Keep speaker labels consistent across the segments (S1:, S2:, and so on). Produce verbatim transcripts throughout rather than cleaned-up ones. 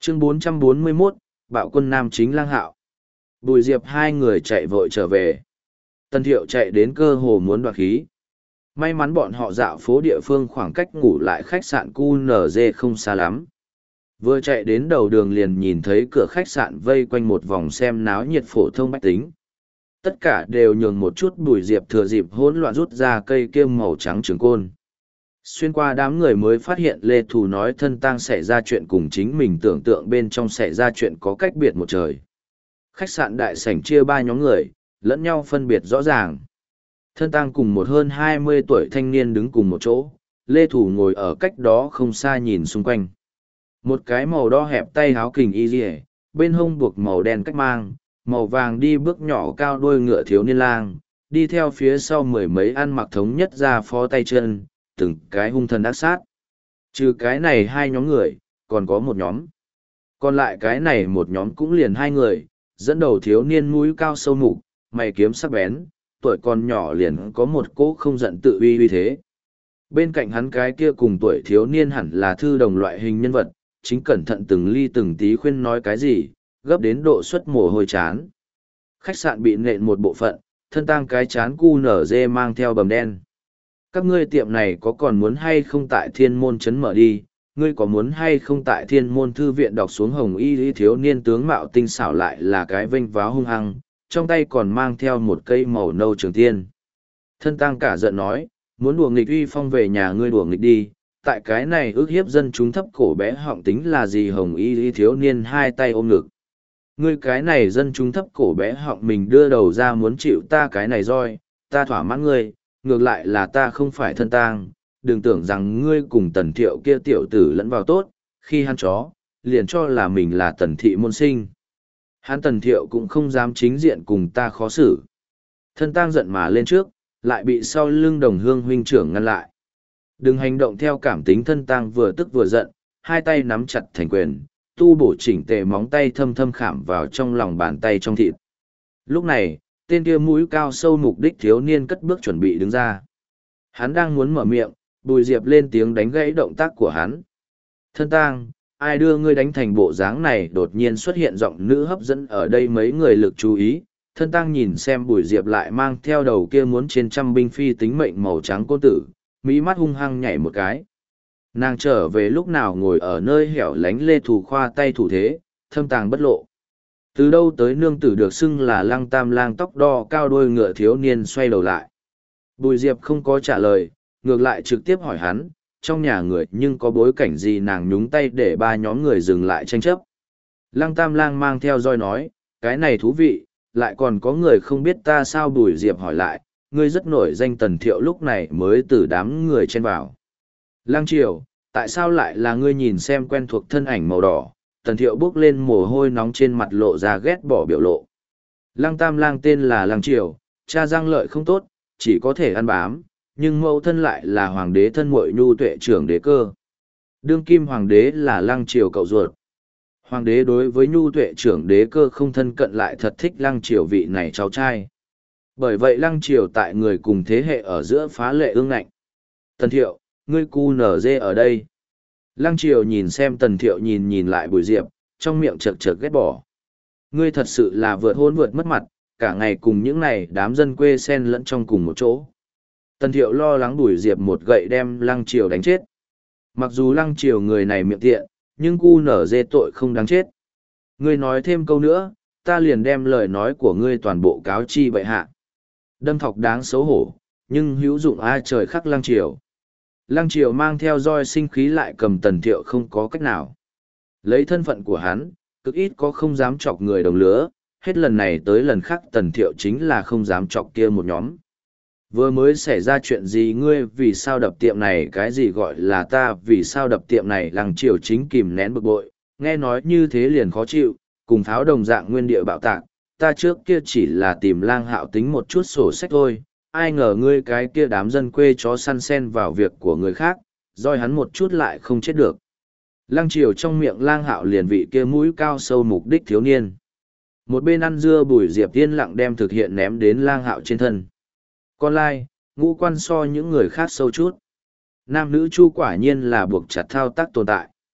S1: Chương bốn trăm bốn mươi mốt, Bạo quân Nam chính Lang Hạo. Bùi Diệp hai người chạy vội trở về. Tần Thiệu chạy đến cơ hồ muốn đoạt khí. May mắn bọn họ dạo phố địa phương khoảng cách ngủ lại khách sạn cu en giê không xa lắm. Vừa chạy đến đầu đường liền nhìn thấy cửa khách sạn vây quanh một vòng xem náo nhiệt phổ thông bách tính. Tất cả đều nhường một chút. Bùi Diệp thừa dịp hỗn loạn rút ra cây kiêm màu trắng trường côn. Xuyên qua đám người mới phát hiện Lê Thù nói thân tang xảy ra chuyện cùng chính mình tưởng tượng bên trong xảy ra chuyện có cách biệt một trời. Khách sạn đại sảnh chia ba nhóm người, lẫn nhau phân biệt rõ ràng. Thân tang cùng một hơn hai mươi tuổi thanh niên đứng cùng một chỗ, Lê Thủ ngồi ở cách đó không xa nhìn xung quanh. Một cái màu đo hẹp tay háo kình y dì bên hông buộc màu đen cách mang, màu vàng đi bước nhỏ cao đuôi ngựa thiếu niên lang, đi theo phía sau mười mấy ăn mặc thống nhất ra phó tay chân, từng cái hung thần ác sát. Trừ cái này hai nhóm người, còn có một nhóm. Còn lại cái này một nhóm cũng liền hai người, dẫn đầu thiếu niên mũi cao sâu mục, mày kiếm sắc bén, tuổi còn nhỏ liền có một cỗ không giận tự uy uy thế. Bên cạnh hắn cái kia cùng tuổi thiếu niên hẳn là thư đồng loại hình nhân vật, chính cẩn thận từng ly từng tí khuyên nói cái gì, gấp đến độ xuất mồ hôi chán. Khách sạn bị nện một bộ phận, thân tang cái chán cu nở dê mang theo bầm đen. Các ngươi tiệm này có còn muốn hay không tại thiên môn chấn mở đi, ngươi có muốn hay không tại thiên môn thư viện đọc xuống hồng y lý thiếu niên tướng mạo tinh xảo lại là cái vênh váo hung hăng, trong tay còn mang theo một cây màu nâu trường tiên. Thân tang cả giận nói, muốn đùa nghịch uy phong về nhà ngươi đùa nghịch đi, tại cái này ước hiếp dân chúng thấp cổ bé họng tính là gì hồng y lý thiếu niên hai tay ôm ngực. Ngươi cái này dân chúng thấp cổ bé họng mình đưa đầu ra muốn chịu ta cái này roi, ta thỏa mãn ngươi, ngược lại là ta không phải thân tang, đừng tưởng rằng ngươi cùng tần thiệu kia tiểu tử lẫn vào tốt, khi hắn chó, liền cho là mình là tần thị môn sinh. Hắn tần thiệu cũng không dám chính diện cùng ta khó xử. Thân tang giận mà lên trước, lại bị sau lưng đồng hương huynh trưởng ngăn lại. Đừng hành động theo cảm tính. Thân tang vừa tức vừa giận, hai tay nắm chặt thành quyền, tu bổ chỉnh tề móng tay thâm thâm khảm vào trong lòng bàn tay trong thịt. Lúc này, tên kia mũi cao sâu mục đích thiếu niên cất bước chuẩn bị đứng ra. Hắn đang muốn mở miệng, Bùi Diệp lên tiếng đánh gãy động tác của hắn. Thân tang, ai đưa ngươi đánh thành bộ dáng này? Đột nhiên xuất hiện giọng nữ hấp dẫn ở đây mấy người lực chú ý. Thân tang nhìn xem Bùi Diệp lại mang theo đầu kia muốn trên trăm binh phi tính mệnh màu trắng cô tử, mỹ mắt hung hăng nhảy một cái. Nàng trở về lúc nào ngồi ở nơi hẻo lánh Lê Thủ khoa tay thủ thế, thâm tàng bất lộ. Từ đâu tới nương tử được xưng là Lăng Tam Lang tóc đo cao đôi ngựa thiếu niên xoay đầu lại. Bùi Diệp không có trả lời, ngược lại trực tiếp hỏi hắn, trong nhà người nhưng có bối cảnh gì? Nàng nhúng tay để ba nhóm người dừng lại tranh chấp. Lăng Tam Lang mang theo roi nói, cái này thú vị, lại còn có người không biết ta sao? Bùi Diệp hỏi lại, ngươi rất nổi danh Tần Thiệu lúc này mới từ đám người chen vào. Lăng Triều, tại sao lại là ngươi? Nhìn xem quen thuộc thân ảnh màu đỏ, Tần Thiệu bước lên mồ hôi nóng trên mặt lộ ra ghét bỏ biểu lộ. Lăng Tam Lang tên là Lăng Triều, cha Giang Lợi không tốt, chỉ có thể ăn bám, nhưng mẫu thân lại là hoàng đế thân muội Nhu Tuệ trưởng đế cơ. Đương kim hoàng đế là Lăng Triều cậu ruột. Hoàng đế đối với Nhu Tuệ trưởng đế cơ không thân cận, lại thật thích Lăng Triều vị này cháu trai. Bởi vậy Lăng Triều tại người cùng thế hệ ở giữa phá lệ ương ngạnh. Tần Thiệu, ngươi cu nở dê ở đây. Lăng Triều nhìn xem Tần Thiệu, nhìn nhìn lại Bùi Diệp, trong miệng chật chật ghét bỏ. Ngươi thật sự là vượt hôn vượt mất mặt, cả ngày cùng những này đám dân quê xen lẫn trong cùng một chỗ. Tần Thiệu lo lắng Bùi Diệp một gậy đem Lăng Triều đánh chết. Mặc dù Lăng Triều người này miệng tiện, nhưng cu nở dê tội không đáng chết. Ngươi nói thêm câu nữa, ta liền đem lời nói của ngươi toàn bộ cáo chi bệ hạ. Đâm thọc đáng xấu hổ, nhưng hữu dụng ai trời khắc Lăng Triều. Lăng Triều mang theo roi sinh khí lại cầm Tần Thiệu không có cách nào. Lấy thân phận của hắn, cực ít có không dám chọc người đồng lứa, hết lần này tới lần khác Tần Thiệu chính là không dám chọc kia một nhóm. Vừa mới xảy ra chuyện gì? Ngươi vì sao đập tiệm này? Cái gì gọi là ta vì sao đập tiệm này? Lăng Triều chính kìm nén bực bội, nghe nói như thế liền khó chịu, cùng Tháo đồng dạng nguyên địa bạo tạc. Ta trước kia chỉ là tìm Lang Hạo tính một chút sổ sách thôi, ai ngờ ngươi cái kia đám dân quê chó săn sen vào việc của người khác, roi hắn một chút lại không chết được. Lăng Triều trong miệng Lang Hạo liền vị kia mũi cao sâu mục đích thiếu niên. Một bên ăn dưa Bùi Diệp yên lặng đem thực hiện ném đến Lang Hạo trên thân. Con lai, ngũ quan so những người khác sâu chút. Nam nữ chu quả nhiên là buộc chặt thao tác tồn tại.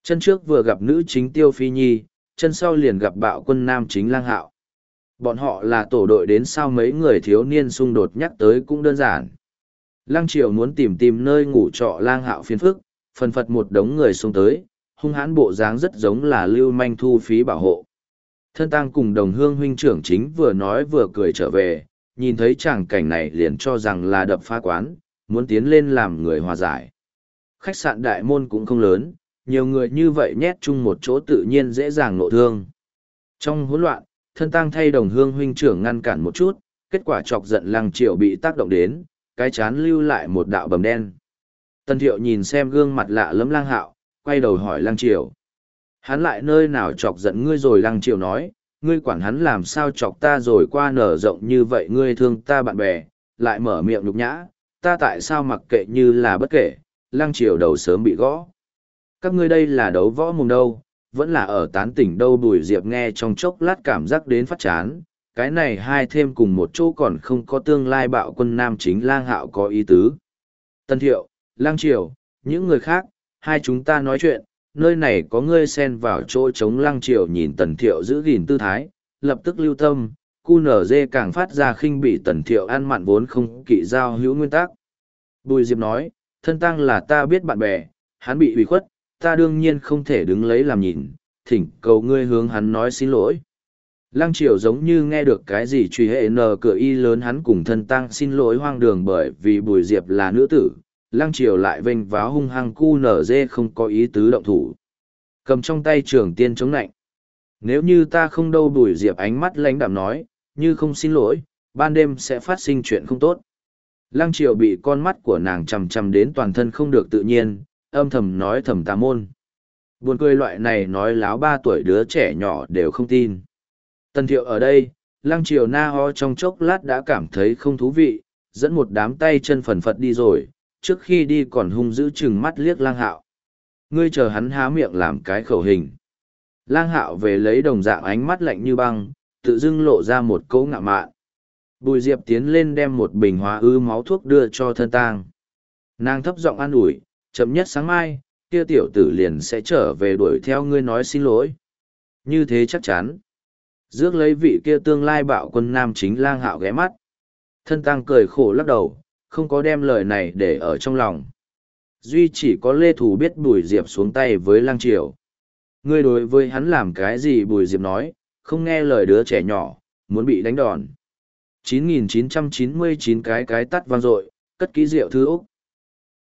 S1: Chân trước vừa gặp nữ chính Tiêu Phi Nhi, chân sau liền gặp bạo quân nam chính Lang Hạo. Bọn họ là tổ đội đến sao mấy người thiếu niên xung đột nhắc tới cũng đơn giản. Lăng Triều muốn tìm tìm nơi ngủ trọ Lang Hạo phiền phức, phần phật một đống người xông tới, hung hãn bộ dáng rất giống là lưu manh thu phí bảo hộ. Thân Tăng cùng đồng hương huynh trưởng chính vừa nói vừa cười trở về, nhìn thấy tràng cảnh này liền cho rằng là đập phá quán, muốn tiến lên làm người hòa giải. Khách sạn đại môn cũng không lớn, nhiều người như vậy nhét chung một chỗ tự nhiên dễ dàng nộ thương. Trong hỗn loạn, thân Tăng thay đồng hương huynh trưởng ngăn cản một chút, kết quả chọc giận Lăng Triều bị tác động đến, cái chán lưu lại một đạo bầm đen. Tần Thiệu nhìn xem gương mặt lạ lẫm Lang Hạo, quay đầu hỏi Lăng Triều. Hắn lại nơi nào chọc giận ngươi rồi? Lăng Triều nói, ngươi quản hắn làm sao chọc ta rồi, qua nở rộng như vậy ngươi thương ta bạn bè, lại mở miệng nhục nhã, ta tại sao mặc kệ như là bất kể. Lăng Triều đầu sớm bị gõ. Các ngươi đây là đấu võ mồm đâu, vẫn là ở tán tỉnh đâu? Bùi Diệp nghe trong chốc lát cảm giác đến phát chán, cái này hai thêm cùng một chỗ còn không có tương lai bạo quân nam chính Lang Hạo có ý tứ. Tân Thiệu, Lăng Triều, những người khác, hai chúng ta nói chuyện, nơi này có ngươi xen vào chỗ chống. Lăng Triều nhìn Tần Thiệu giữ gìn tư thái, lập tức lưu tâm, cu nở dê càng phát ra khinh bị Tần Thiệu ăn mặn vốn không kỵ giao hữu nguyên tắc. Bùi Diệp nói, thân Tăng là ta biết bạn bè, hắn bị hủy khuất, ta đương nhiên không thể đứng lấy làm nhìn, thỉnh cầu ngươi hướng hắn nói xin lỗi. Lăng Triều giống như nghe được cái gì truy hệ nờ cửa y lớn, hắn cùng thân Tăng xin lỗi hoang đường bởi vì Bùi Diệp là nữ tử. Lăng Triều lại vênh váo hung hăng, cu nở dê không có ý tứ động thủ. Cầm trong tay trường tiên chống nạnh. Nếu như ta không đâu? Bùi Diệp ánh mắt lãnh đạm nói, như không xin lỗi, ban đêm sẽ phát sinh chuyện không tốt. Lăng Triều bị con mắt của nàng chằm chằm đến toàn thân không được tự nhiên, âm thầm nói thầm tà môn. Buồn cười, loại này nói láo ba tuổi đứa trẻ nhỏ đều không tin. Tần Thiệu ở đây, Lăng Triều na ho trong chốc lát đã cảm thấy không thú vị, dẫn một đám tay chân phần phật đi rồi, trước khi đi còn hung dữ chừng mắt liếc Lang Hạo. Ngươi chờ hắn há miệng làm cái khẩu hình. Lang Hạo về lấy đồng dạng ánh mắt lạnh như băng, tự dưng lộ ra một cỗ ngạo mạn. Bùi Diệp tiến lên đem một bình hóa ư máu thuốc đưa cho thân Tang. Nàng thấp giọng an ủi, chậm nhất sáng mai, kia tiểu tử liền sẽ trở về đuổi theo ngươi nói xin lỗi. Như thế chắc chắn. Rước lấy vị kia tương lai bạo quân nam chính Lang Hạo ghé mắt. Thân Tang cười khổ lắc đầu, không có đem lời này để ở trong lòng. Duy chỉ có Lê Thù biết Bùi Diệp xuống tay với Lăng Triều. Ngươi đối với hắn làm cái gì? Bùi Diệp nói, không nghe lời đứa trẻ nhỏ, muốn bị đánh đòn. chín nghìn chín trăm chín mươi chín cái cái tắt vang dội, cất kỹ rượu thư Úc.